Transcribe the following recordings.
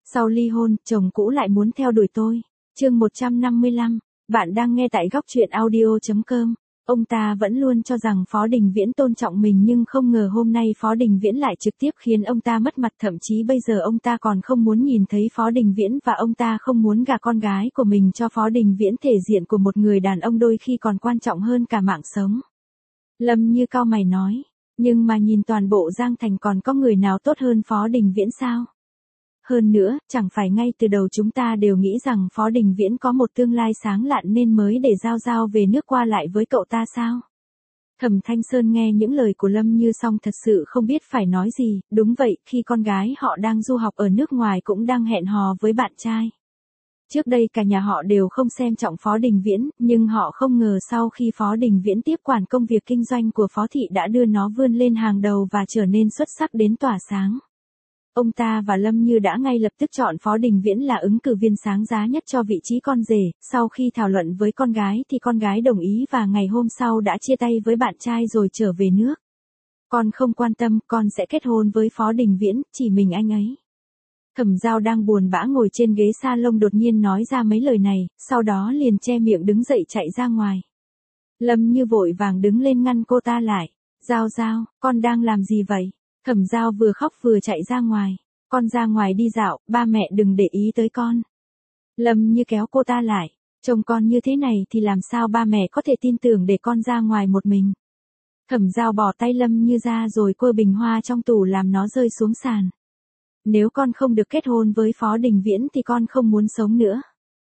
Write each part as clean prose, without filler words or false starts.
Sau ly hôn, chồng cũ lại muốn theo đuổi tôi. Chương 155, bạn đang nghe tại góc truyện audio.com. Ông ta vẫn luôn cho rằng Phó Đình Viễn tôn trọng mình nhưng không ngờ hôm nay Phó Đình Viễn lại trực tiếp khiến ông ta mất mặt, thậm chí bây giờ ông ta còn không muốn nhìn thấy Phó Đình Viễn và ông ta không muốn gả con gái của mình cho Phó Đình Viễn. Thể diện của một người đàn ông đôi khi còn quan trọng hơn cả mạng sống. Lâm Như cau mày nói, nhưng mà nhìn toàn bộ Giang Thành còn có người nào tốt hơn Phó Đình Viễn sao? Hơn nữa, chẳng phải ngay từ đầu chúng ta đều nghĩ rằng Phó Đình Viễn có một tương lai sáng lạn nên mới để Giao về nước qua lại với cậu ta sao? Thẩm Thanh Sơn nghe những lời của Lâm Như xong thật sự không biết phải nói gì. Đúng vậy, khi con gái họ đang du học ở nước ngoài cũng đang hẹn hò với bạn trai. Trước đây cả nhà họ đều không xem trọng Phó Đình Viễn, nhưng họ không ngờ sau khi Phó Đình Viễn tiếp quản công việc kinh doanh của Phó Thị đã đưa nó vươn lên hàng đầu và trở nên xuất sắc đến tỏa sáng. Ông ta và Lâm Như đã ngay lập tức chọn Phó Đình Viễn là ứng cử viên sáng giá nhất cho vị trí con rể. Sau khi thảo luận với con gái thì con gái đồng ý và ngày hôm sau đã chia tay với bạn trai rồi trở về nước. Con không quan tâm, con sẽ kết hôn với Phó Đình Viễn, chỉ mình anh ấy. Thẩm Giao đang buồn bã ngồi trên ghế salon đột nhiên nói ra mấy lời này, sau đó liền che miệng đứng dậy chạy ra ngoài. Lâm Như vội vàng đứng lên ngăn cô ta lại. Giao, con đang làm gì vậy? Thẩm Giao vừa khóc vừa chạy ra ngoài. Con ra ngoài đi dạo, ba mẹ đừng để ý tới con. Lâm Như kéo cô ta lại. Trông con như thế này thì làm sao ba mẹ có thể tin tưởng để con ra ngoài một mình. Thẩm Giao bỏ tay Lâm Như ra rồi quơ bình hoa trong tủ làm nó rơi xuống sàn. Nếu con không được kết hôn với Phó Đình Viễn thì con không muốn sống nữa.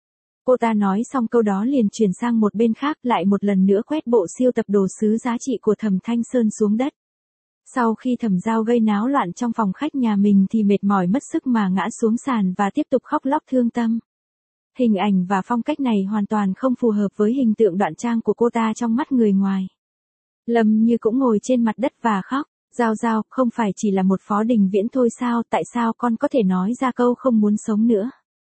Cô ta nói xong câu đó liền chuyển sang một bên khác, lại một lần nữa quét bộ siêu tập đồ sứ giá trị của Thẩm Thanh Sơn xuống đất. Sau khi Thẩm Giao gây náo loạn trong phòng khách nhà mình thì mệt mỏi mất sức mà ngã xuống sàn và tiếp tục khóc lóc thương tâm. Hình ảnh và phong cách này hoàn toàn không phù hợp với hình tượng đoan trang của cô ta trong mắt người ngoài. Lâm Như cũng ngồi trên mặt đất và khóc. Giao, không phải chỉ là một Phó Đình Viễn thôi sao, tại sao con có thể nói ra câu không muốn sống nữa?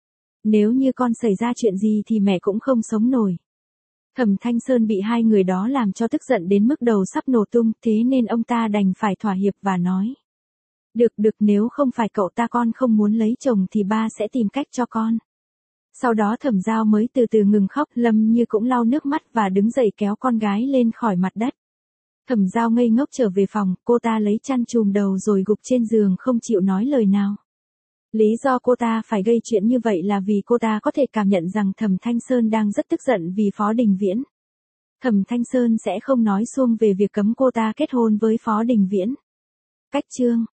Nếu như con xảy ra chuyện gì thì mẹ cũng không sống nổi. Thẩm Thanh Sơn bị hai người đó làm cho tức giận đến mức đầu sắp nổ tung, thế nên ông ta đành phải thỏa hiệp và nói. Được, nếu không phải cậu ta con không muốn lấy chồng thì ba sẽ tìm cách cho con. Sau đó Thẩm Giao mới từ từ ngừng khóc, Lâm Như cũng lau nước mắt và đứng dậy kéo con gái lên khỏi mặt đất. Thẩm Giao ngây ngốc trở về phòng, cô ta lấy chăn trùm đầu rồi gục trên giường không chịu nói lời nào. Lý do cô ta phải gây chuyện như vậy là vì cô ta có thể cảm nhận rằng Thẩm Thanh Sơn đang rất tức giận vì Phó Đình Viễn. Thẩm Thanh Sơn sẽ không nói suông về việc cấm cô ta kết hôn với Phó Đình Viễn. Cách chương